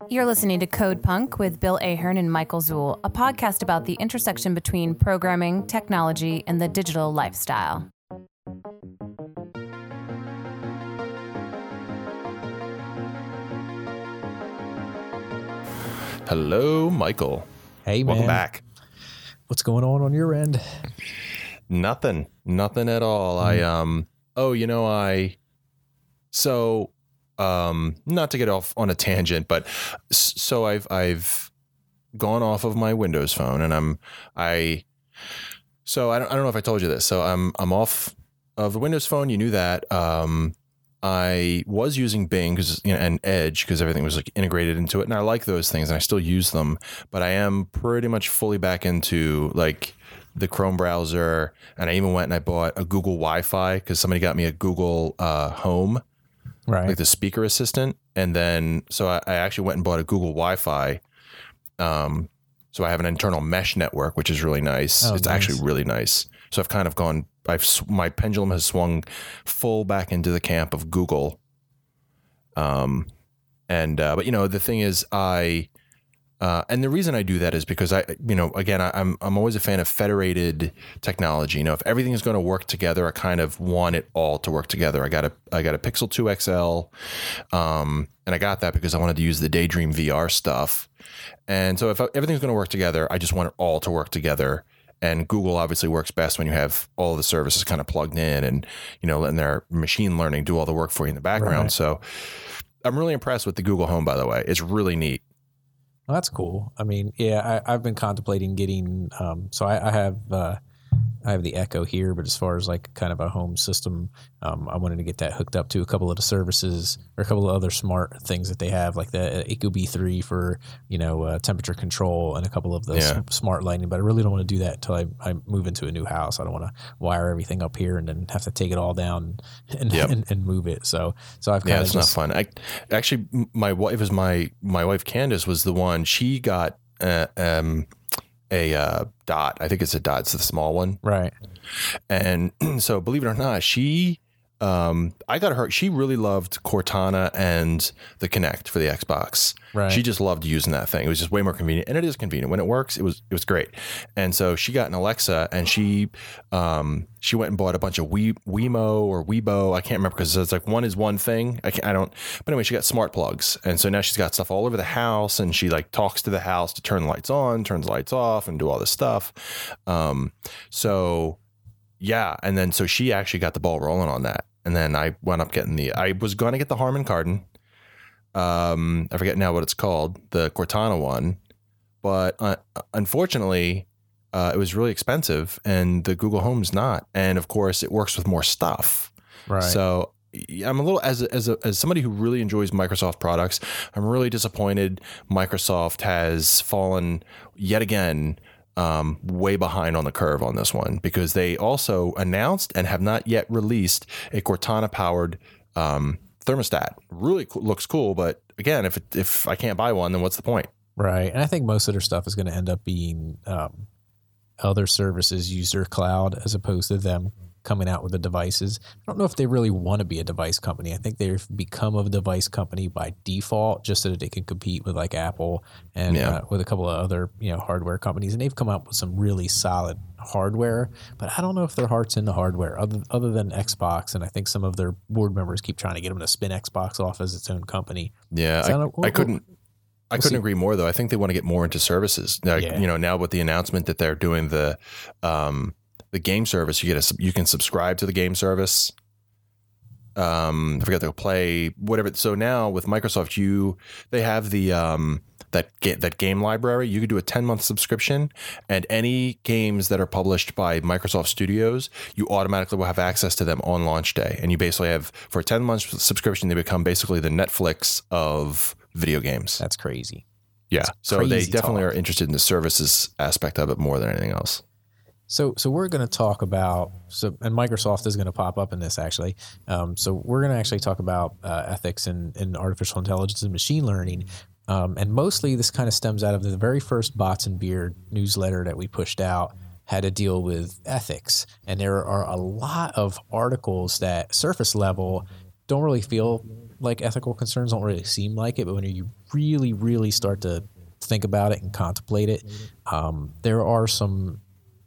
You're listening to Code Punk with Bill Ahern and Michael Zuhl, a podcast about the intersection between programming, technology, and the digital lifestyle. Hello, Michael. Hey, man. Welcome back. What's going on your end? Nothing at all. Not to get off on a tangent, but so I've gone off of my Windows phone and I don't know if I told you this. So I'm off of the Windows phone. You knew that. I was using Bing and Edge because everything was like integrated into it, and I like those things and I still use them, but I am pretty much fully back into like the Chrome browser, and I even went and I bought a Google Wi-Fi because somebody got me a Google Home, right? Like the speaker assistant, and then so I actually went and bought a Google Wi-Fi. So I have an internal mesh network, which is really nice. Oh, it's nice. actually really nice. So I've kind of gone. My pendulum has swung full back into the camp of Google. But the thing is, and the reason I do that is because I'm always a fan of federated technology. If everything is going to work together, I kind of want it all to work together. I got a Pixel 2 XL, and I got that because I wanted to use the Daydream VR stuff. And so if everything's going to work together, I just want it all to work together. And Google obviously works best when you have all the services kind of plugged in and, letting their machine learning do all the work for you in the background. Right. So I'm really impressed with the Google Home, by the way. It's really neat. Well, that's cool. I mean, yeah, I've been contemplating getting, I have the Echo here, but as far as like kind of a home system, I wanted to get that hooked up to a couple of the services or a couple of other smart things that they have, like the Ecobee 3 for, temperature control and a couple of the smart lighting. But I really don't want to do that until I move into a new house. I don't want to wire everything up here and then have to take it all down and move it. So I've kind of it's not fun. My wife Candace was the one. She got a Dot. I think it's a Dot. It's the small one. Right. And so believe it or not, I got her. She really loved Cortana and the Kinect for the Xbox. Right. She just loved using that thing. It was just way more convenient, and it is convenient when it works. It was great. And so she got an Alexa, and she went and bought a bunch of Wemo or Weibo. I can't remember because it's like one is one thing. But anyway, she got smart plugs, and so now she's got stuff all over the house, and she like talks to the house to turn the lights on, turns the lights off, and do all this stuff. And then so she actually got the ball rolling on that. And then I wound up I was going to get the Harman Kardon. I forget now what it's called, the Cortana one. But unfortunately, it was really expensive, and the Google Home's not. And of course, it works with more stuff. Right. So I'm a little, as somebody who really enjoys Microsoft products, I'm really disappointed Microsoft has fallen yet again way behind on the curve on this one, because they also announced and have not yet released a Cortana powered thermostat. Really looks cool, but again, if I can't buy one, then what's the point? Right. And I think most of their stuff is going to end up being other services use their cloud as opposed to them coming out with the devices. I don't know if they really want to be a device company. I think they've become a device company by default just so that they can compete with like Apple and with a couple of other hardware companies. And they've come out with some really solid hardware, but I don't know if their heart's in the hardware other than Xbox. And I think some of their board members keep trying to get them to spin Xbox off as its own company. Yeah, so I couldn't agree more, though. I think they want to get more into services. Now with the announcement that they're doing the game service, you can subscribe to the game service. I forget to play whatever. So now with Microsoft, they have the that game library. You could do a 10-month subscription, and any games that are published by Microsoft Studios, you automatically will have access to them on launch day. And you basically have, for a 10-month subscription, they become basically the Netflix of video games. That's crazy. Yeah. That's so crazy they definitely talk. are interested in the services aspect of it more than anything else. So we're going to talk about, and Microsoft is going to pop up in this actually. So we're going to actually talk about ethics in artificial intelligence and machine learning. And mostly this kind of stems out of the very first Bots and Beard newsletter that we pushed out had to deal with ethics. And there are a lot of articles that surface level don't really feel like ethical concerns don't really seem like it, but when you really, really start to think about it and contemplate it, there are some.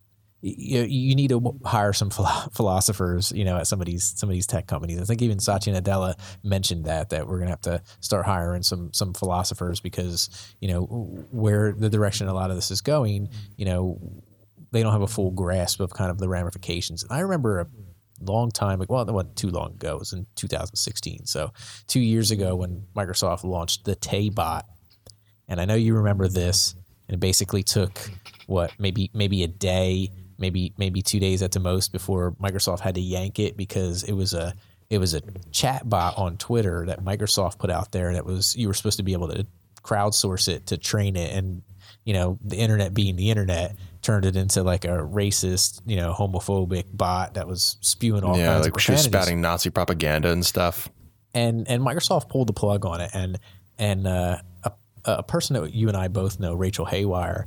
You need to hire some philosophers, at some of these tech companies. I think even Satya Nadella mentioned that we're going to have to start hiring some philosophers because, where the direction a lot of this is going, they don't have a full grasp of kind of the ramifications. And I remember a long time, it wasn't too long ago, it was in 2016. So 2 years ago when Microsoft launched the Tay bot. And I know you remember this, and it basically took maybe a day, maybe 2 days at the most before Microsoft had to yank it because it was a chat bot on Twitter that Microsoft put out there that was, you were supposed to be able to crowdsource it to train it, and the internet being the internet turned it into like a racist, homophobic bot that was spewing all kinds of profanities. She was spouting Nazi propaganda and stuff. And Microsoft pulled the plug on it, and a person that you and I both know, Rachel Haywire.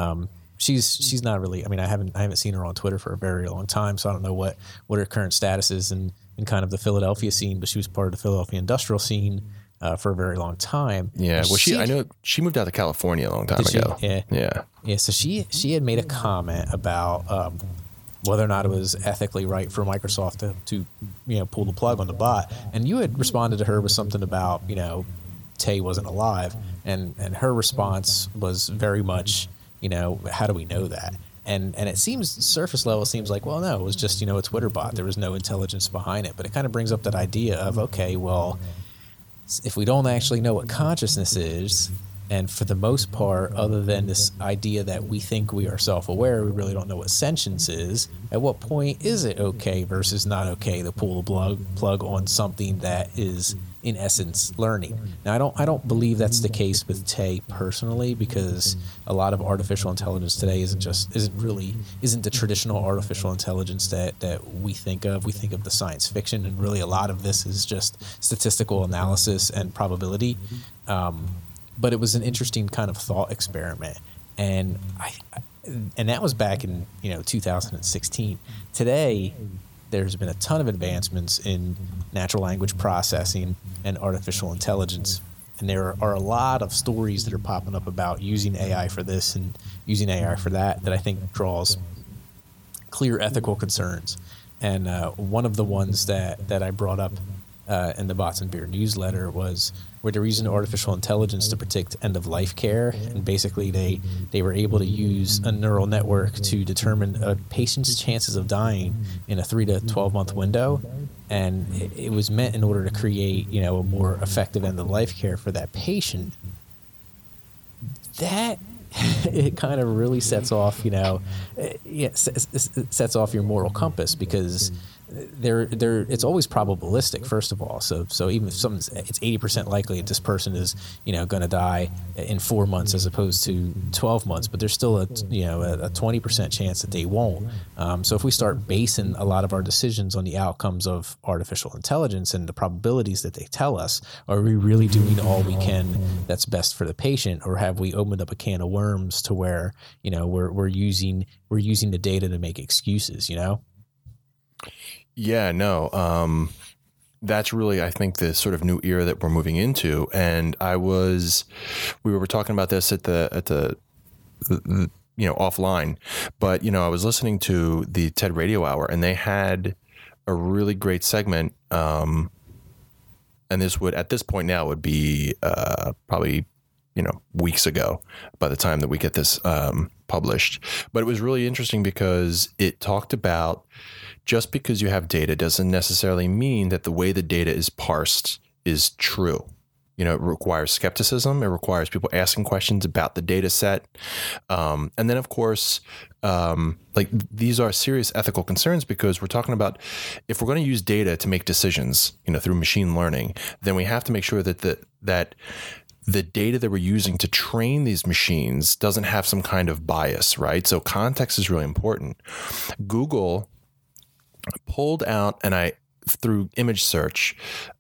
She's not really. I mean, I haven't seen her on Twitter for a very long time, so I don't know what her current status is in kind of the Philadelphia scene. But she was part of the Philadelphia industrial scene for a very long time. Yeah, well, I know she moved out to California a long time ago. Yeah. So she had made a comment about whether or not it was ethically right for Microsoft to pull the plug on the bot, and you had responded to her with something about Tay wasn't alive, and her response was very much, how do we know that? And it seems surface level seems like, well, no, it was just a Twitter bot. There was no intelligence behind it. But it kind of brings up that idea of, okay, well, if we don't actually know what consciousness is, and for the most part, other than this idea that we think we are self-aware, we really don't know what sentience is, at what point is it okay versus not okay to pull the plug on something that is, in essence, learning? Now, I don't believe that's the case with Tay personally, because a lot of artificial intelligence today isn't the traditional artificial intelligence that we think of. We think of the science fiction, and really a lot of this is just statistical analysis and probability. But it was an interesting kind of thought experiment, and that was back in 2016. Today, there's been a ton of advancements in natural language processing and artificial intelligence, and there are a lot of stories that are popping up about using AI for this and using AI for that I think draws clear ethical concerns. And one of the ones that I brought up in the Bots and Beer newsletter was where they're using artificial intelligence to predict end-of-life care. And basically they were able to use a neural network to determine a patient's chances of dying in a 3 to 12-month window. And it was meant in order to create, a more effective end-of-life care for that patient. That it kind of really sets off, sets off your moral compass, because it's always probabilistic, first of all. So even if it's 80% likely that this person is, going to die in 4 months as opposed to 12 months, but there's still a 20% chance that they won't. So if we start basing a lot of our decisions on the outcomes of artificial intelligence and the probabilities that they tell us, are we really doing all we can that's best for the patient, or have we opened up a can of worms to where, we're using the data to make excuses, Yeah, no. That's really, I think, the sort of new era that we're moving into. And we were talking about this at the offline, but I was listening to the TED Radio Hour, and they had a really great segment. And this would, at this point now, would be probably weeks ago by the time that we get this published. But it was really interesting because it talked about, just because you have data doesn't necessarily mean that the way the data is parsed is true. It requires skepticism. It requires people asking questions about the data set. And then, of course, these are serious ethical concerns, because we're talking about, if we're going to use data to make decisions, through machine learning, then we have to make sure that the data that we're using to train these machines doesn't have some kind of bias, right? So context is really important. Google pulled out, and through image search,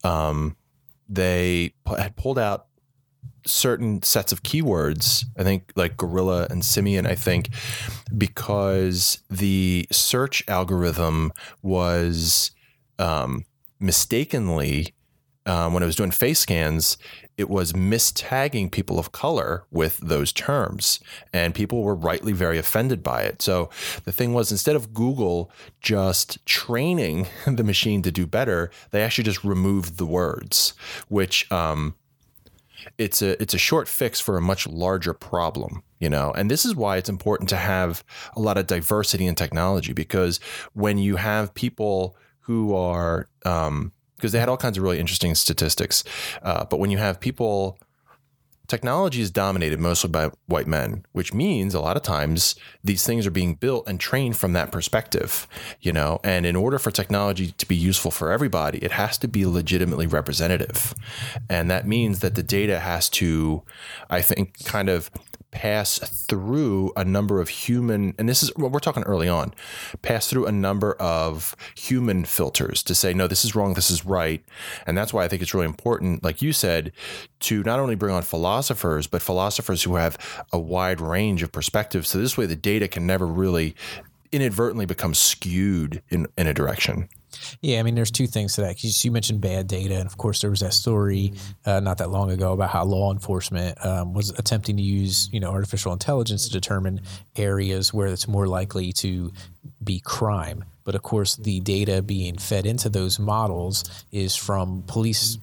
they had pulled out certain sets of keywords, I think like gorilla and simian, I think, because the search algorithm was mistakenly when it was doing face scans, it was mistagging people of color with those terms, and people were rightly very offended by it. So the thing was, instead of Google just training the machine to do better, they actually just removed the words, which it's a short fix for a much larger problem, you know. And this is why it's important to have a lot of diversity in technology, because when you have people who are because they had all kinds of really interesting statistics. But when you have people, technology is dominated mostly by white men, which means a lot of times these things are being built and trained from that perspective, you know, and in order for technology to be useful for everybody, it has to be legitimately representative. And that means that the data has to, I think, kind of pass through a number of human, and this is what we're talking early on, pass through a number of human filters to say, no, this is wrong, this is right. And that's why I think it's really important, like you said, to not only bring on philosophers, but philosophers who have a wide range of perspectives. So this way the data can never really inadvertently become skewed in a direction. Yeah, I mean, there's two things to that. 'Cause you mentioned bad data, and of course, there was that story not that long ago about how law enforcement was attempting to use, artificial intelligence to determine areas where it's more likely to be crime. But of course, the data being fed into those models is from police,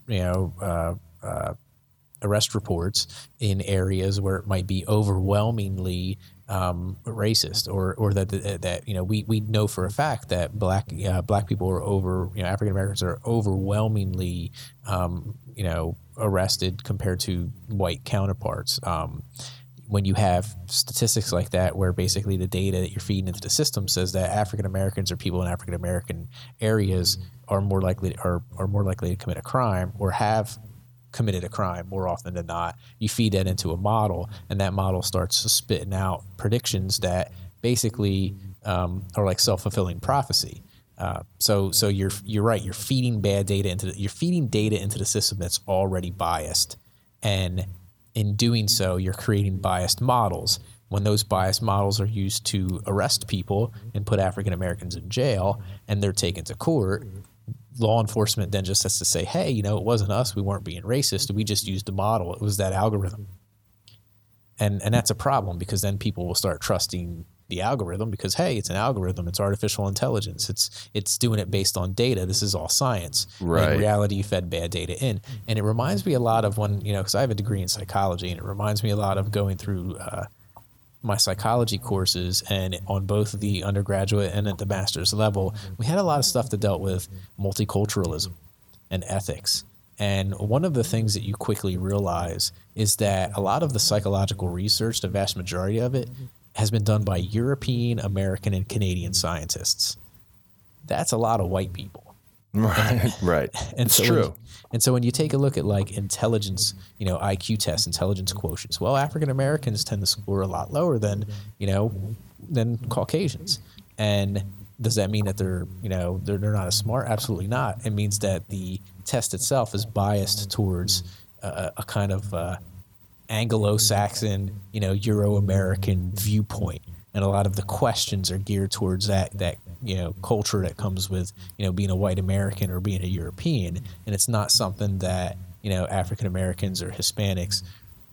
arrest reports in areas where it might be overwhelmingly racist, or that we know for a fact that black people are African Americans are overwhelmingly arrested compared to white counterparts. When you have statistics like that, where basically the data that you're feeding into the system says that African Americans or people in African American areas are more likely to commit a crime or have committed a crime more often than not, you feed that into a model, and that model starts spitting out predictions that basically are like self-fulfilling prophecy. So you're right. You're feeding data into the system that's already biased, and in doing so, you're creating biased models. When those biased models are used to arrest people and put African Americans in jail, and they're taken to court, law enforcement then just has to say, hey, it wasn't us. We weren't being racist. We just used the model. It was that algorithm. And that's a problem, because then people will start trusting the algorithm because, hey, it's an algorithm. It's artificial intelligence. It's doing it based on data. This is all science. Right. In reality, you fed bad data in. And it reminds me a lot of when, because I have a degree in psychology, and it reminds me a lot of going through my psychology courses, and on both the undergraduate and at the master's level, we had a lot of stuff that dealt with multiculturalism and ethics. And one of the things that you quickly realize is that a lot of the psychological research, the vast majority of it, has been done by European, American, and Canadian scientists. That's a lot of white people. Right. And it's so true. So when you take a look at like intelligence, IQ tests, intelligence quotients, well, African Americans tend to score a lot lower than Caucasians. And does that mean that they're not as smart? Absolutely not. It means that the test itself is biased towards a kind of Anglo-Saxon, Euro-American viewpoint. And a lot of the questions are geared towards that culture that comes with, being a white American or being a European. And it's not something that, African Americans or Hispanics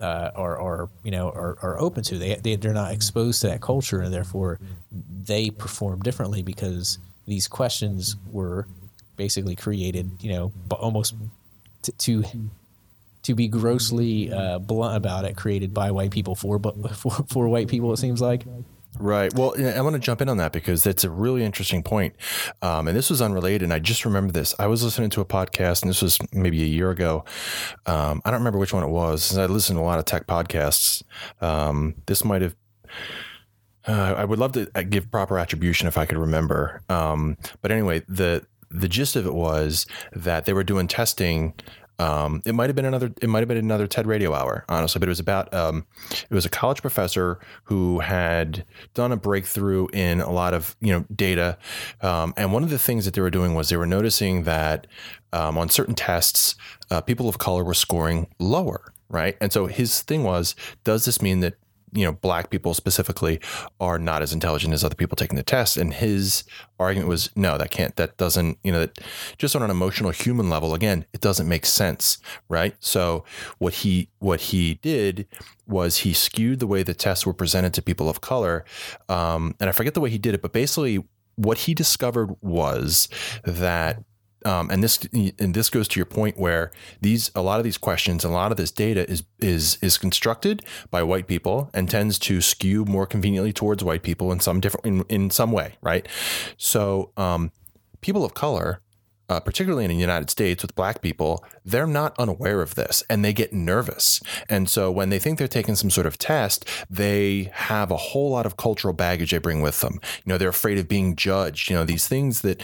are open to. They're not exposed to that culture, and therefore they perform differently, because these questions were basically created, almost to be grossly blunt about it, created by white people for white people, it seems like. Right. Well, I want to jump in on that because that's a really interesting point. And this was unrelated, and I just remember this. I was listening to a podcast, and this was maybe a year ago. I don't remember which one it was. I listen to a lot of tech podcasts. This might have... I would love to give proper attribution if I could remember. But anyway, the gist of it was that they were doing testing. It might have been another TED Radio Hour, honestly, but it was about, it was a college professor who had done a breakthrough in a lot of, data. And one of the things that they were doing was they were noticing that, on certain tests, people of color were scoring lower. Right. And so his thing was, does this mean that black people specifically are not as intelligent as other people taking the test. And his argument was, no, that doesn't, that just on an emotional human level, again, it doesn't make sense. Right. So what he did was he skewed the way the tests were presented to people of color. And I forget the way he did it, but basically what he discovered was that and this goes to your point where a lot of these questions, a lot of this data is constructed by white people and tends to skew more conveniently towards white people in some way, right? So people of color, particularly in the United States with black people, they're not unaware of this and they get nervous. And so when they think they're taking some sort of test, they have a whole lot of cultural baggage they bring with them. They're afraid of being judged. These things that,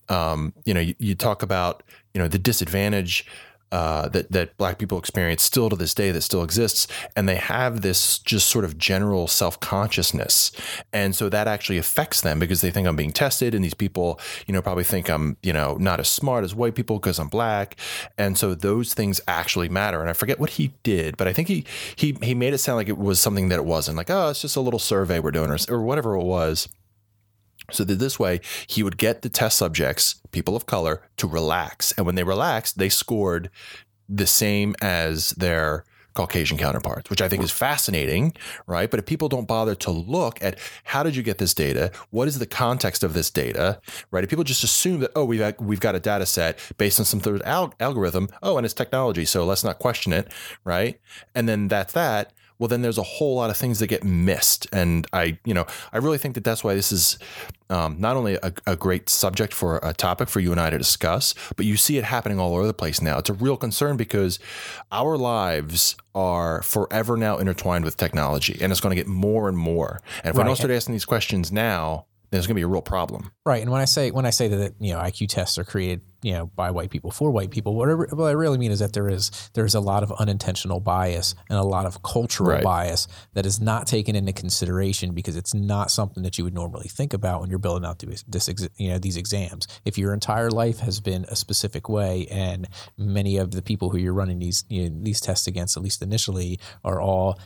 you talk about, the disadvantage that black people experience still to this day that still exists. And they have this just sort of general self-consciousness. And so that actually affects them because they think I'm being tested. And these people, probably think I'm, not as smart as white people because I'm black. And so those things actually matter. And I forget what he did, but I think he made it sound like it was something that it wasn't, like, oh, it's just a little survey we're doing or whatever it was. So that this way he would get the test subjects, people of color, to relax. And when they relaxed, they scored the same as their Caucasian counterparts, which I think is fascinating, right? But if people don't bother to look at how did you get this data? What is the context of this data, right? If people just assume that, oh, we've got a data set based on some third algorithm, and it's technology, so let's not question it, right? And then that's that. Well, then there's a whole lot of things that get missed. And I really think that that's why this is not only a great subject for a topic for you and I to discuss, but you see it happening all over the place now. It's a real concern because our lives are forever now intertwined with technology, and it's going to get more and more. And if we don't start asking these questions now, then there's going to be a real problem. Right. And when I say that, IQ tests are created, by white people for white people, what I really mean is that there's a lot of unintentional bias and a lot of cultural bias that is not taken into consideration because it's not something that you would normally think about when you're building out these exams. If your entire life has been a specific way, and many of the people who you're running these tests against, at least initially, are all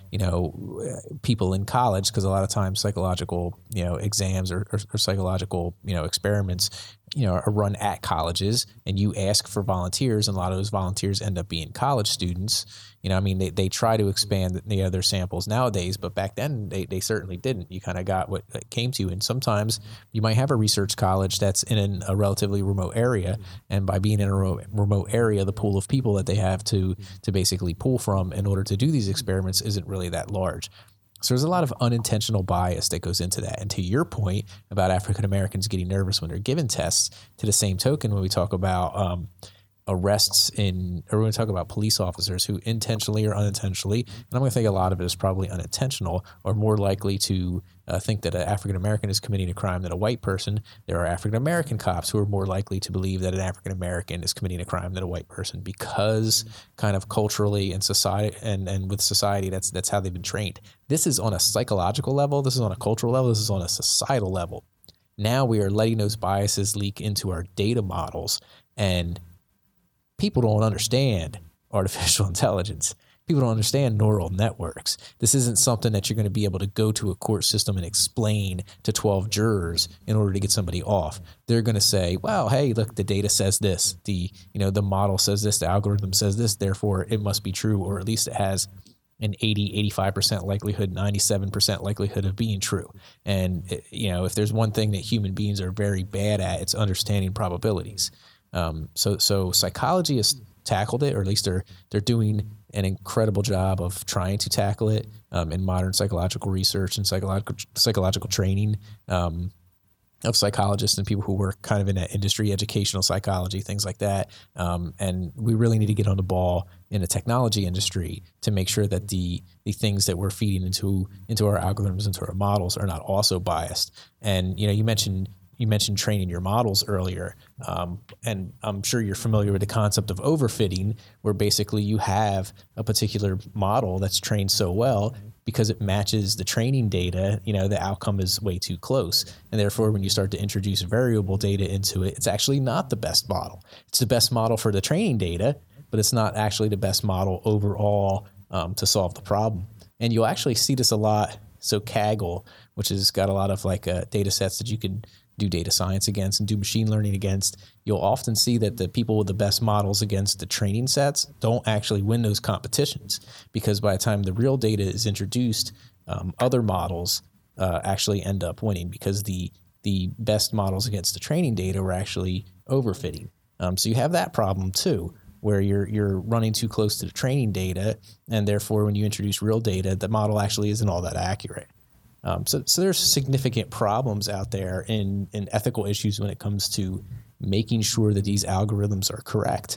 people in college, because a lot of times psychological exams or psychological experiments are run at colleges, and you ask for volunteers, and a lot of those volunteers end up being college students. They try to expand their samples nowadays, but back then they certainly didn't. You kind of got what came to you. And sometimes you might have a research college that's in a relatively remote area, and by being in a remote area, the pool of people that they have to basically pull from in order to do these experiments isn't really that large. So there's a lot of unintentional bias that goes into that. And to your point about African Americans getting nervous when they're given tests, to the same token, when we talk about arrests or when we talk about police officers who intentionally or unintentionally, and I'm going to think a lot of it is probably unintentional, are more likely to think that an African American is committing a crime than a white person. There are African American cops who are more likely to believe that an African American is committing a crime than a white person, because kind of culturally and society and with society, that's how they've been trained. This is on a psychological level. This is on a cultural level. This is on a societal level. Now we are letting those biases leak into our data models, and people don't understand artificial intelligence. People don't understand neural networks. This isn't something that you're going to be able to go to a court system and explain to 12 jurors in order to get somebody off. They're going to say, well, hey, look, the data says this. The model says this. The algorithm says this. Therefore, it must be true, or at least it has an 80, 85% likelihood, 97% likelihood of being true. And, if there's one thing that human beings are very bad at, it's understanding probabilities. So psychology has tackled it, or at least they're doing an incredible job of trying to tackle it in modern psychological research and psychological training of psychologists and people who work kind of in that industry, educational psychology, things like that. And we really need to get on the ball in the technology industry to make sure that the things that we're feeding into our algorithms, into our models, are not also biased. And you mentioned training your models earlier, and I'm sure you're familiar with the concept of overfitting, where basically you have a particular model that's trained so well because it matches the training data, the outcome is way too close. And therefore, when you start to introduce variable data into it, it's actually not the best model. It's the best model for the training data, but it's not actually the best model overall to solve the problem. And you'll actually see this a lot. So Kaggle, which has got a lot of like data sets that you can do data science against and do machine learning against, you'll often see that the people with the best models against the training sets don't actually win those competitions, because by the time the real data is introduced, other models actually end up winning, because the best models against the training data were actually overfitting. So you have that problem too, where you're running too close to the training data, and therefore when you introduce real data, the model actually isn't all that accurate. So there's significant problems out there in ethical issues when it comes to making sure that these algorithms are correct.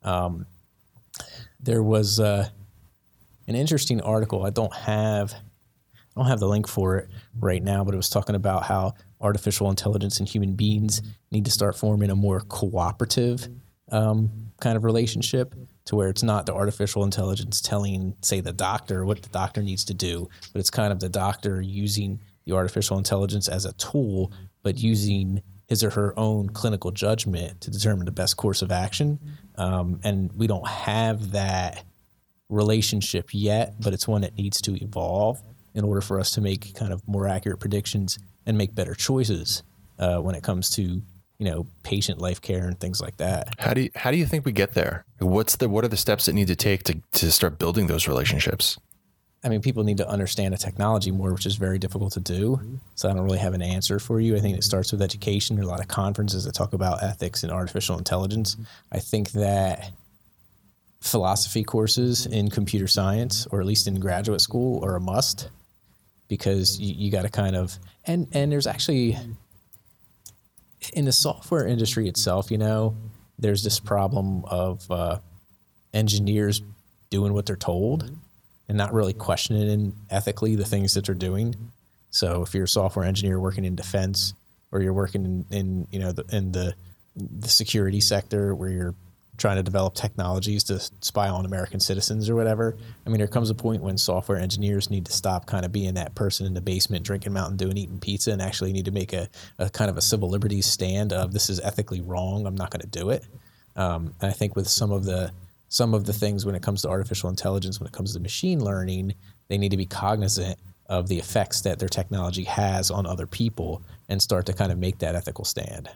There was an interesting article. I don't have the link for it right now, but it was talking about how artificial intelligence and human beings need to start forming a more cooperative kind of relationship, to where it's not the artificial intelligence telling, say, the doctor what the doctor needs to do, but it's kind of the doctor using the artificial intelligence as a tool, but using his or her own clinical judgment to determine the best course of action. And we don't have that relationship yet, but it's one that needs to evolve in order for us to make kind of more accurate predictions and make better choices when it comes to, patient life care and things like that. How do you think we get there? What are the steps that need to take to start building those relationships? I mean, people need to understand the technology more, which is very difficult to do. So I don't really have an answer for you. I think it starts with education. There are a lot of conferences that talk about ethics and artificial intelligence. I think that philosophy courses in computer science, or at least in graduate school, are a must, because you got to kind of, and there's actually, in the software industry itself, there's this problem of engineers doing what they're told and not really questioning ethically the things that they're doing. So if you're a software engineer working in defense, or you're working in the security sector, where you're trying to develop technologies to spy on American citizens or whatever, I mean, there comes a point when software engineers need to stop kind of being that person in the basement drinking Mountain Dew and eating pizza, and actually need to make a kind of a civil liberties stand of, this is ethically wrong, I'm not going to do it. And I think with some of the things when it comes to artificial intelligence, when it comes to machine learning, they need to be cognizant of the effects that their technology has on other people and start to kind of make that ethical stand.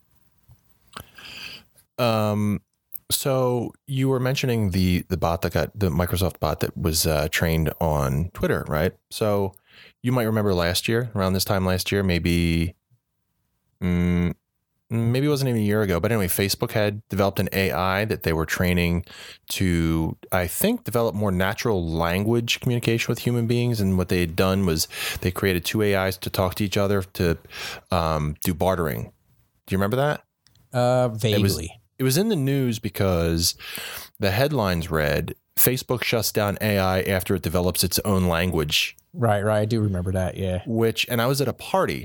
So you were mentioning the bot the Microsoft bot that was trained on Twitter, right? So you might remember around this time last year, maybe it wasn't even a year ago, but anyway, Facebook had developed an AI that they were training to, I think, develop more natural language communication with human beings. And what they had done was they created two AIs to talk to each other to do bartering. Do you remember that? Vaguely. It was in the news because the headlines read, Facebook shuts down AI after it develops its own language. Right. I do remember that, yeah. And I was at a party,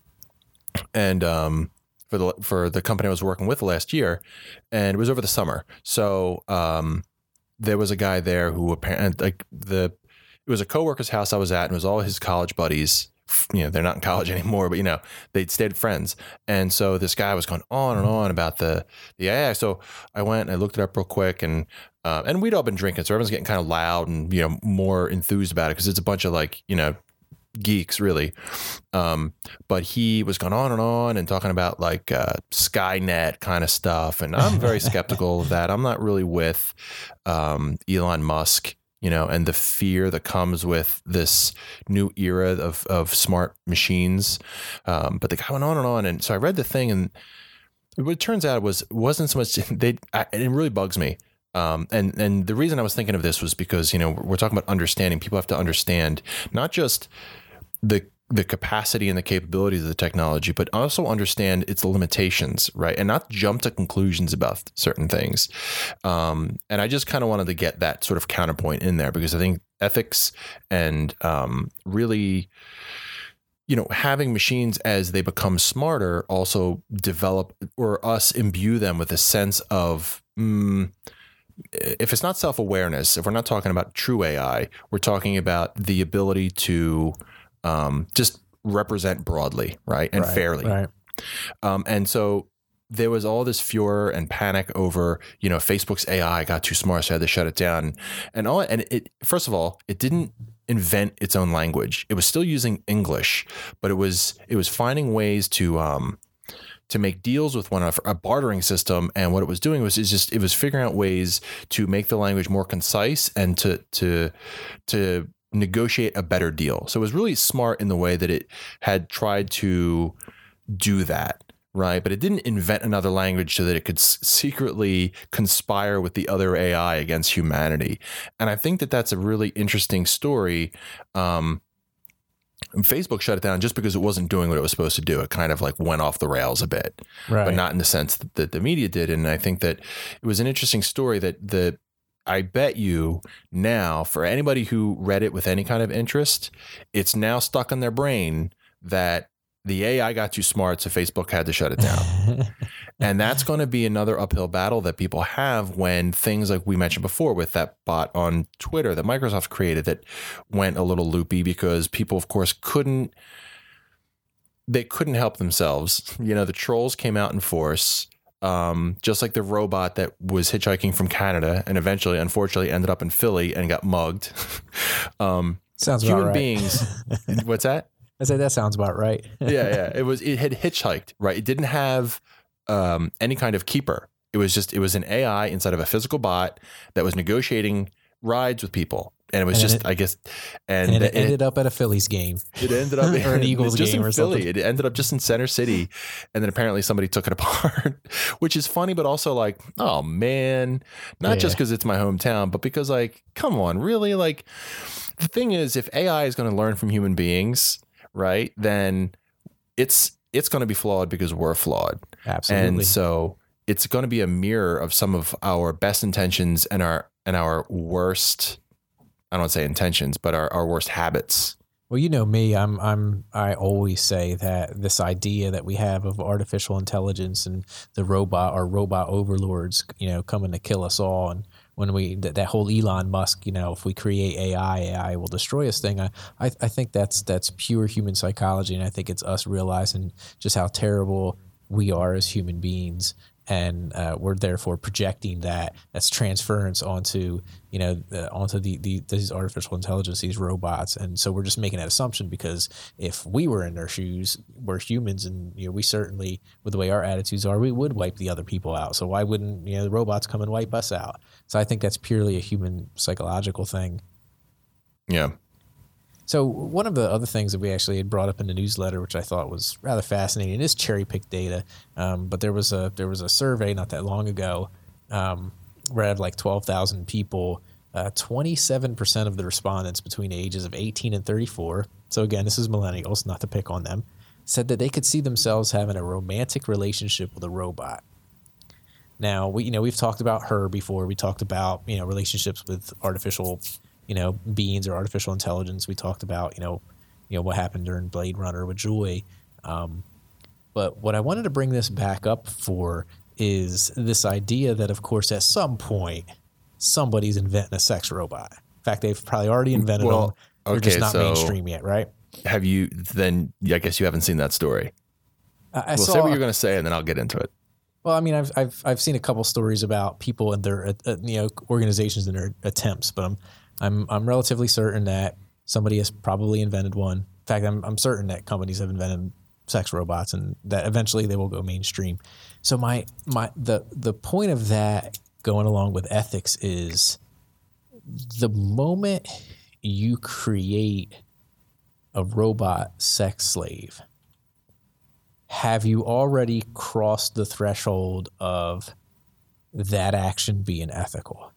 and for the company I was working with last year, and it was over the summer. So there was a guy there who apparently, it was a coworker's house I was at, and it was all his college buddies. They're not in college anymore, but they'd stayed friends. And so this guy was going on and on about the AI. So I went and I looked it up real quick, and we'd all been drinking. So everyone's getting kind of loud and, more enthused about it, because it's a bunch of geeks really. But he was going on and talking about Skynet kind of stuff. And I'm very skeptical of that. I'm not really with Elon Musk, and the fear that comes with this new era of smart machines. But the guy went on and on. And so I read the thing, and what it turns out wasn't so much, it really bugs me. And the reason I was thinking of this was because, we're talking about understanding. People have to understand not just the capacity and the capabilities of the technology, but also understand its limitations, right? And not jump to conclusions about certain things. And I just kind of wanted to get that sort of counterpoint in there, because I think ethics and really, having machines as they become smarter also develop, or us imbue them with a sense of, if it's not self-awareness, if we're not talking about true AI, we're talking about the ability to just represent broadly, right? And fairly. Right. And so there was all this furor and panic over, Facebook's AI got too smart, so I had to shut it down. And it, first of all, it didn't invent its own language. It was still using English, but it was finding ways to make deals with one another, a bartering system. And what it was doing was it was figuring out ways to make the language more concise and to negotiate a better deal. So it was really smart in the way that it had tried to do that. Right. But it didn't invent another language so that it could secretly conspire with the other AI against humanity. And I think that that's a really interesting story. Facebook shut it down just because it wasn't doing what it was supposed to do. It kind of like went off the rails a bit, right, but not in the sense that the media did. And I think that it was an interesting story that I bet you now, for anybody who read it with any kind of interest, it's now stuck in their brain that the AI got too smart, so Facebook had to shut it down. And that's going to be another uphill battle that people have when things like we mentioned before with that bot on Twitter that Microsoft created that went a little loopy because people, of course, couldn't help themselves. You know, the trolls came out in force, just like the robot that was hitchhiking from Canada and eventually, unfortunately, ended up in Philly and got mugged. Sounds human about right. beings. What's that? I said that sounds about right. Yeah. It had hitchhiked, right? It didn't have any kind of keeper. It was an AI inside of a physical bot that was negotiating rides with people. And it was and it ended up at a Phillies game. It ended up or an Eagles just game in or Philly. something. It ended up just in Center City. And then apparently somebody took it apart, which is funny, but also like, oh man, not just because it's my hometown, but because like, come on, really? Like the thing is, if AI is going to learn from human beings, right, then it's going to be flawed because we're flawed. Absolutely. And so it's going to be a mirror of some of our best intentions and our worst, I don't want to say intentions, but our worst habits. Well, you know me, I always say that this idea that we have of artificial intelligence and the robot or robot overlords, you know, coming to kill us all. And when that whole Elon Musk, you know, if we create AI will destroy us thing. I think that's pure human psychology. And I think it's us realizing just how terrible we are as human beings. And we're therefore projecting that's transference onto, you know, onto these artificial intelligence, these robots. And so we're just making that assumption because if we were in their shoes, we're humans, and you know, we certainly, with the way our attitudes are, we would wipe the other people out. So why wouldn't, you know, the robots come and wipe us out? So I think that's purely a human psychological thing. Yeah. So one of the other things that we actually had brought up in the newsletter, which I thought was rather fascinating, is cherry pick data. But there was a survey not that long ago where it had like 12,000 people. 27% of the respondents between the ages of 18 and 34, so again, this is millennials, not to pick on them, said that they could see themselves having a romantic relationship with a robot. Now, we've talked about her before. We talked about, you know, relationships with artificial, you know, beings or artificial intelligence. We talked about, you know what happened during Blade Runner with Joy. But what I wanted to bring this back up for is this idea that, of course, at some point, somebody's inventing a sex robot. In fact, they've probably already invented them. They're just not mainstream yet, right? Have you then? I guess you haven't seen that story. I say what you're going to say, and then I'll get into it. Well, I mean, I've seen a couple stories about people and their organizations and their attempts, but I'm relatively certain that somebody has probably invented one. In fact, I'm certain that companies have invented sex robots and that eventually they will go mainstream. So the point of that, going along with ethics, is the moment you create a robot sex slave, have you already crossed the threshold of that action being ethical?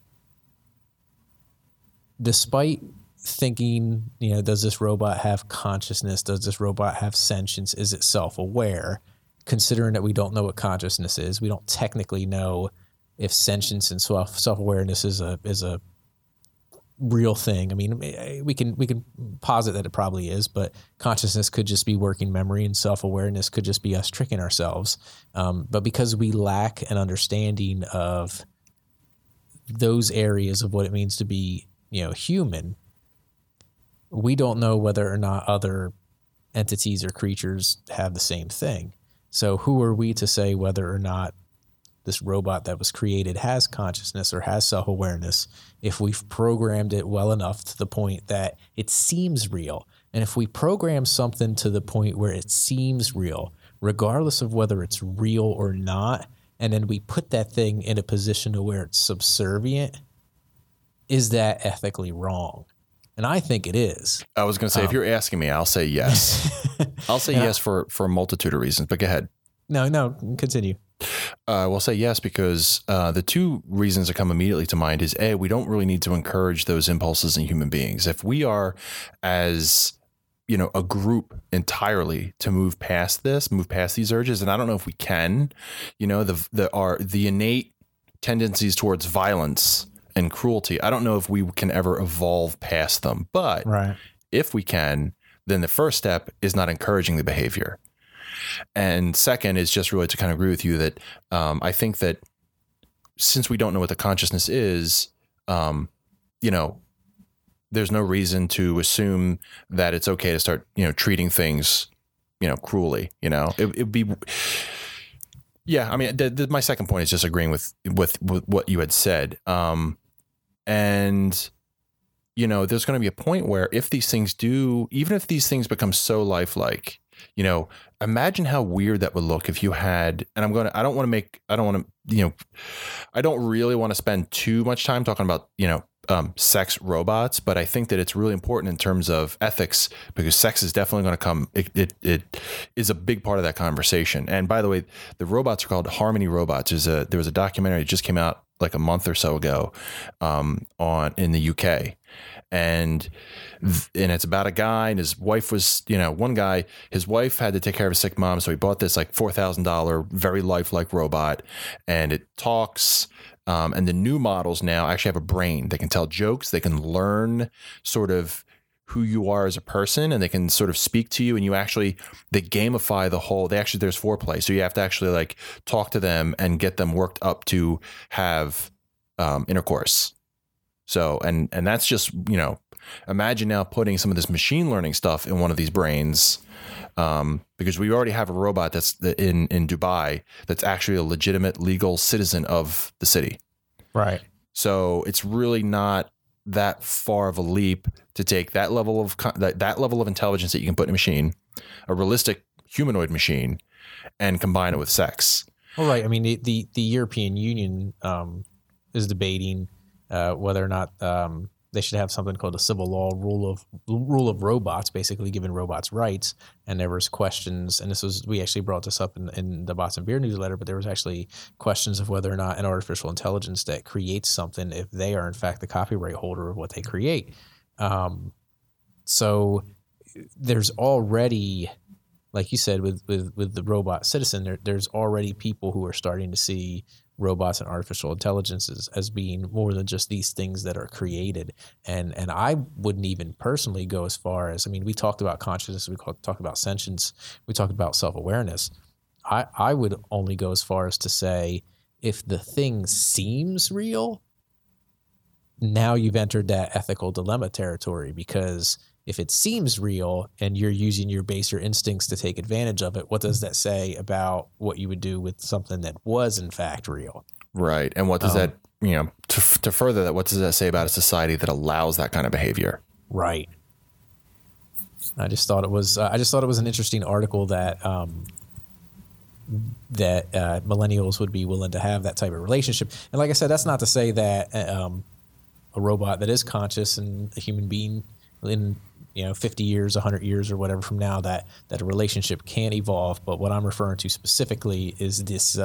Despite thinking, you know, does this robot have consciousness? Does this robot have sentience? Is it self-aware? Considering that we don't know what consciousness is, we don't technically know if sentience and self-awareness is a real thing. I mean, we can posit that it probably is, but consciousness could just be working memory, and self-awareness could just be us tricking ourselves. But because we lack an understanding of those areas of what it means to be, you know, human, we don't know whether or not other entities or creatures have the same thing. So who are we to say whether or not this robot that was created has consciousness or has self-awareness, if we've programmed it well enough to the point that it seems real, and if we program something to the point where it seems real, regardless of whether it's real or not, and then we put that thing in a position to where it's subservient, is that ethically wrong? And I think it is. I was going to say, if you're asking me, I'll say yes. I'll say yes for a multitude of reasons, but go ahead. No, continue. We'll say yes because the two reasons that come immediately to mind is, A, we don't really need to encourage those impulses in human beings. If we are, as a group entirely, to move past these urges, and I don't know if we can, the innate tendencies towards violence and cruelty, I don't know if we can ever evolve past them. But if we can, then the first step is not encouraging the behavior. And second is just really to kind of agree with you that I think that since we don't know what the consciousness is, there's no reason to assume that it's okay to start, treating things, cruelly. It'd be. Yeah, I mean, my second point is just agreeing with what you had said. And there's going to be a point where if these things even if these things become so lifelike, imagine how weird that would look if you had, and I don't really want to spend too much time talking about, sex robots, but I think that it's really important in terms of ethics because sex is definitely going to come. It is a big part of that conversation. And by the way, the robots are called Harmony robots. There was a documentary that just came out like a month or so ago, in the UK. And it's about a guy and his wife was, one guy, his wife had to take care of a sick mom. So he bought this like $4,000, very lifelike robot, and it talks. And the new models now actually have a brain. They can tell jokes. They can learn sort of who you are as a person, and they can sort of speak to you. And they gamify the whole, there's foreplay. So you have to actually like talk to them and get them worked up to have intercourse. So, and that's just, imagine now putting some of this machine learning stuff in one of these brains, because we already have a robot that's in Dubai that's actually a legitimate legal citizen of the city. Right. So it's really not that far of a leap to take that level of intelligence that you can put in a machine, a realistic humanoid machine, and combine it with sex. Well, right. I mean, the European Union is debating whether or not they should have something called a civil law rule of robots, basically giving robots rights. And there was questions, and we actually brought this up in the Bots and Beer newsletter, but there was actually questions of whether or not an artificial intelligence that creates something, if they are in fact the copyright holder of what they create. So there's already, like you said, with the robot citizen, there's already people who are starting to see robots and artificial intelligences as being more than just these things that are created. And I wouldn't even personally go as far as, we talked about consciousness, we talked about sentience, we talked about self-awareness. I would only go as far as to say, if the thing seems real, now you've entered that ethical dilemma territory, because if it seems real and you're using your baser instincts to take advantage of it, what does that say about what you would do with something that was in fact real? Right. And what does that, to further that, what does that say about a society that allows that kind of behavior? Right. I just thought it was an interesting article that millennials would be willing to have that type of relationship. And like I said, that's not to say that a robot that is conscious and a human being in 50 years, 100 years, or whatever from now, that a relationship can evolve. But what I'm referring to specifically is this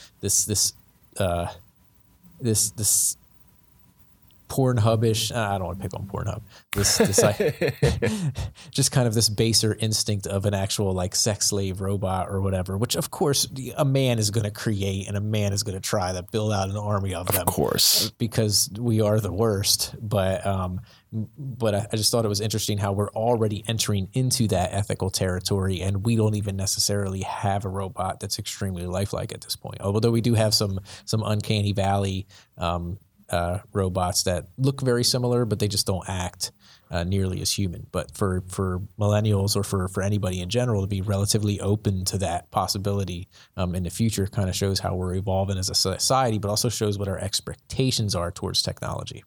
Pornhub-ish. I don't want to pick on Pornhub. This just kind of this baser instinct of an actual like sex slave robot or whatever, which of course a man is going to create and a man is going to try to build out an army of them. Of course, because we are the worst. But I just thought it was interesting how we're already entering into that ethical territory, and we don't even necessarily have a robot that's extremely lifelike at this point. Although we do have some uncanny valley robots that look very similar, but they just don't act nearly as human. But for millennials or for anybody in general to be relatively open to that possibility in the future kind of shows how we're evolving as a society, but also shows what our expectations are towards technology.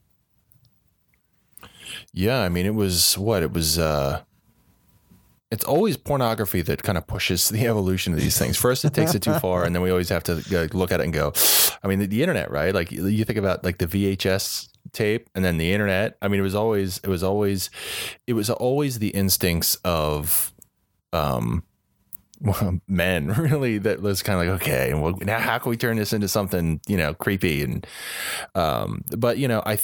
Yeah, I mean, it's always pornography that kind of pushes the evolution of these things. First, it takes it too far, and then we always have to look at it and go, I mean, the internet, right? Like you think about like the VHS tape and then the internet. I mean, it was always the instincts of men really that was kind of like, okay, and well, now how can we turn this into something, creepy? And but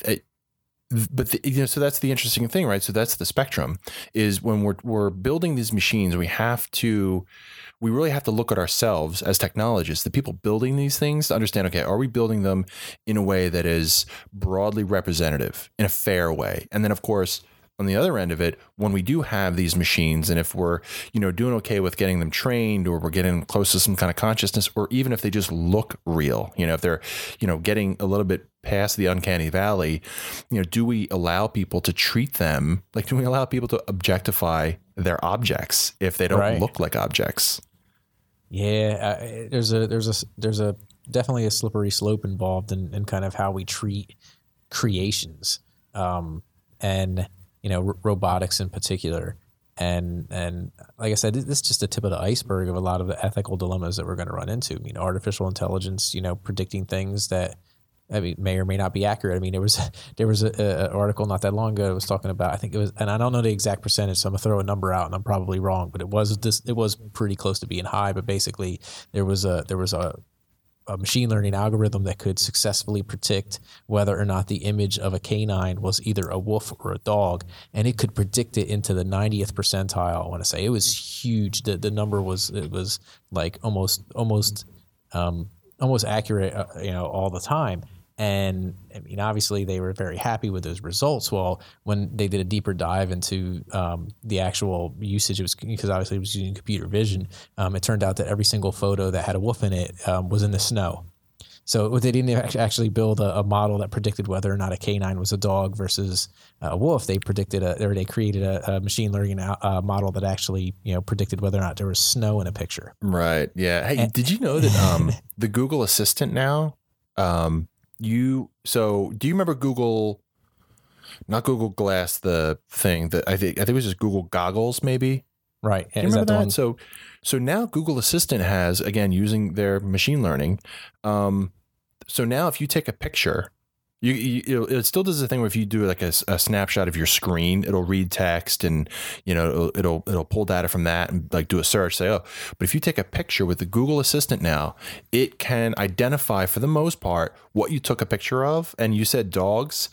so that's the interesting thing, right? So that's the spectrum, is when we're building these machines, we really have to look at ourselves as technologists, the people building these things, to understand, okay, are we building them in a way that is broadly representative, in a fair way? And then, of course, on the other end of it, when we do have these machines, and if we're, doing okay with getting them trained, or we're getting them close to some kind of consciousness, or even if they just look real, if they're, getting a little bit past the uncanny valley, do we allow people to treat them like, do we allow people to objectify their objects if they don't look like objects? Yeah, there's a definitely a slippery slope involved in kind of how we treat creations, and robotics in particular. And like I said, this is just the tip of the iceberg of a lot of the ethical dilemmas that we're going to run into. I mean, artificial intelligence, predicting things that may or may not be accurate. I mean, there was a article not that long ago that was talking about, I think it was, and I don't know the exact percentage, so I'm gonna throw a number out and I'm probably wrong, but it was pretty close to being high. But basically, there was a machine learning algorithm that could successfully predict whether or not the image of a canine was either a wolf or a dog, and it could predict it into the 90th percentile. I want to say it was huge. The number was like almost accurate, all the time. And I mean, obviously, they were very happy with those results. Well, when they did a deeper dive into the actual usage, it was because obviously it was using computer vision. It turned out that every single photo that had a wolf in it was in the snow. So they didn't actually build a model that predicted whether or not a canine was a dog versus a wolf. They created a machine learning model that actually predicted whether or not there was snow in a picture. Right. Yeah. Hey, did you know that the Google Assistant now? Do you remember Google, not Google Glass, the thing that I think it was just Google Goggles, maybe? Right. Do you remember that? So now Google Assistant has, again, using their machine learning. So now if you take a picture, it still does the thing where if you do like a snapshot of your screen, it'll read text and, it'll pull data from that and like do a search, say, oh, but if you take a picture with the Google Assistant now, it can identify for the most part what you took a picture of. And you said dogs.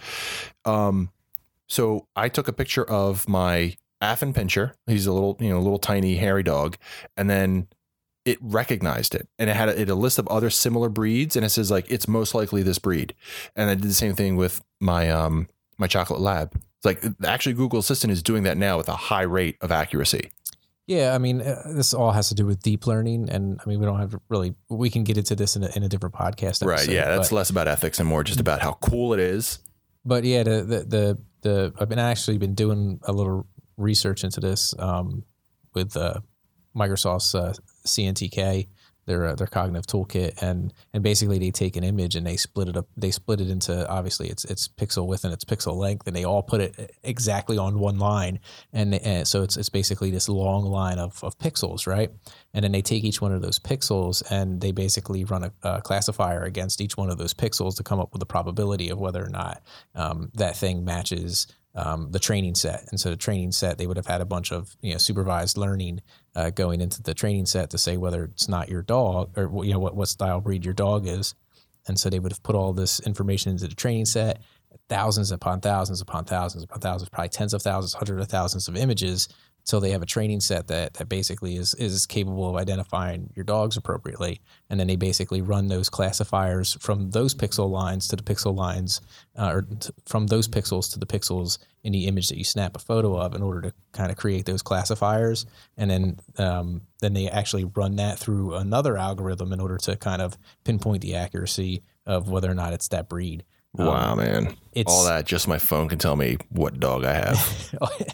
So I took a picture of my Affenpinscher. He's a little tiny hairy dog. And then it recognized it, and it had a list of other similar breeds, and it says like it's most likely this breed. And I did the same thing with my my chocolate lab. It's like actually Google Assistant is doing that now with a high rate of accuracy. Yeah, I mean, this all has to do with deep learning, and I mean, we don't have to really. We can get into this in a different podcast episode. Right? Yeah, that's less about ethics and more just about how cool it is. But yeah, I've been doing a little research into this with Microsoft's CNTK, their cognitive toolkit, and basically they take an image and they split it up. They split it into, obviously it's pixel width and it's pixel length, and they all put it exactly on one line, and so it's basically this long line of pixels, right? And then they take each one of those pixels and they basically run a classifier against each one of those pixels to come up with a probability of whether or not that thing matches the training set. And so the training set, they would have had a bunch of supervised learning going into the training set to say whether it's not your dog or what style breed your dog is. And so they would have put all this information into the training set, thousands upon thousands upon thousands upon thousands, probably tens of thousands, hundreds of thousands of images, until they have a training set that basically is capable of identifying your dogs appropriately. And then they basically run those classifiers from those pixel lines to the pixel lines, from those pixels to the pixels in the image that you snap a photo of in order to kind of create those classifiers. And then they actually run that through another algorithm in order to kind of pinpoint the accuracy of whether or not it's that breed. Wow, man. It's all that, just my phone can tell me what dog I have.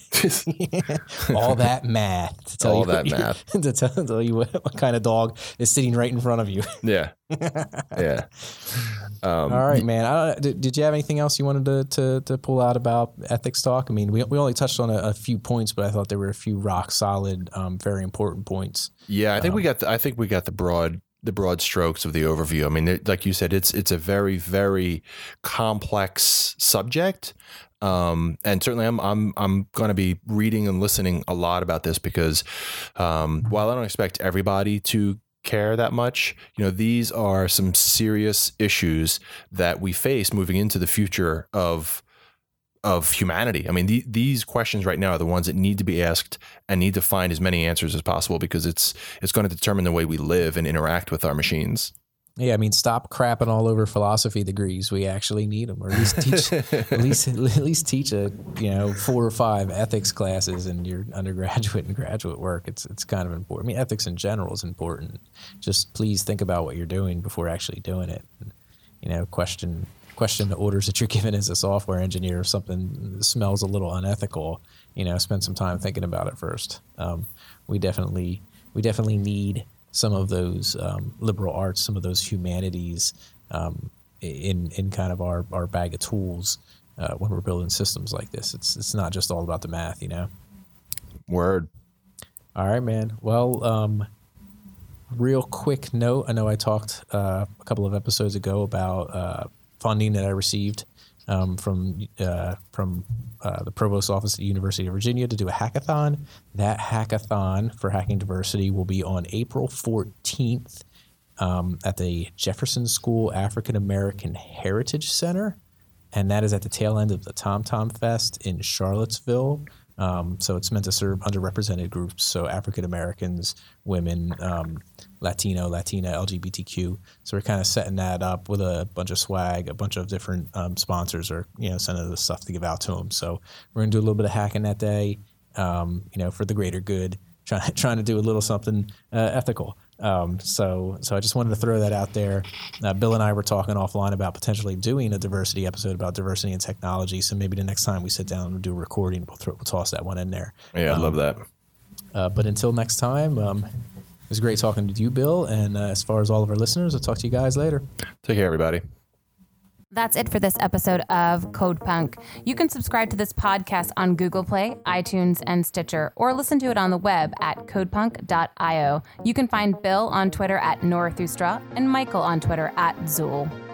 all that math to tell All you that math. to tell you what kind of dog is sitting right in front of you. Yeah. Yeah. All right, man. Did you have anything else you wanted to pull out about ethics talk? I mean, we only touched on a few points, but I thought there were a few rock solid, very important points. Yeah, I think we got the broad strokes of the overview. I mean, like you said, it's a very, very complex subject. And certainly I'm going to be reading and listening a lot about this because, while I don't expect everybody to care that much, these are some serious issues that we face moving into the future of humanity. I mean, these questions right now are the ones that need to be asked and need to find as many answers as possible because it's going to determine the way we live and interact with our machines. Yeah, I mean, stop crapping all over philosophy degrees. We actually need them, or at least teach at least teach 4 or 5 ethics classes in your undergraduate and graduate work. It's kind of important. I mean, ethics in general is important. Just please think about what you're doing before actually doing it. And, question the orders that you're given as a software engineer. If something smells a little unethical, spend some time thinking about it first. We definitely need some of those liberal arts, some of those humanities in kind of our bag of tools when we're building systems like this. It's not just all about the math, Word. All right, man. Well, real quick note. I know I talked a couple of episodes ago about funding that I received from the Provost Office at the University of Virginia to do a hackathon. That hackathon for Hacking Diversity will be on April 14th at the Jefferson School African American Heritage Center, and that is at the tail end of the Tom Tom Fest in Charlottesville. So it's meant to serve underrepresented groups, so African Americans, women, Latina, LGBTQ. So we're kind of setting that up with a bunch of swag, a bunch of different sponsors are sending us stuff to give out to them. So we're gonna do a little bit of hacking that day, for the greater good, trying to do a little something ethical. So I just wanted to throw that out there. Bill and I were talking offline about potentially doing a diversity episode about diversity and technology. So maybe the next time we sit down and do a recording, we'll toss that one in there. Yeah, I love that. But until next time, it was great talking to you, Bill. And as far as all of our listeners, I'll talk to you guys later. Take care, everybody. That's it for this episode of Code Punk. You can subscribe to this podcast on Google Play, iTunes, and Stitcher, or listen to it on the web at codepunk.io. You can find Bill on Twitter at Norathustra and Michael on Twitter at Zool.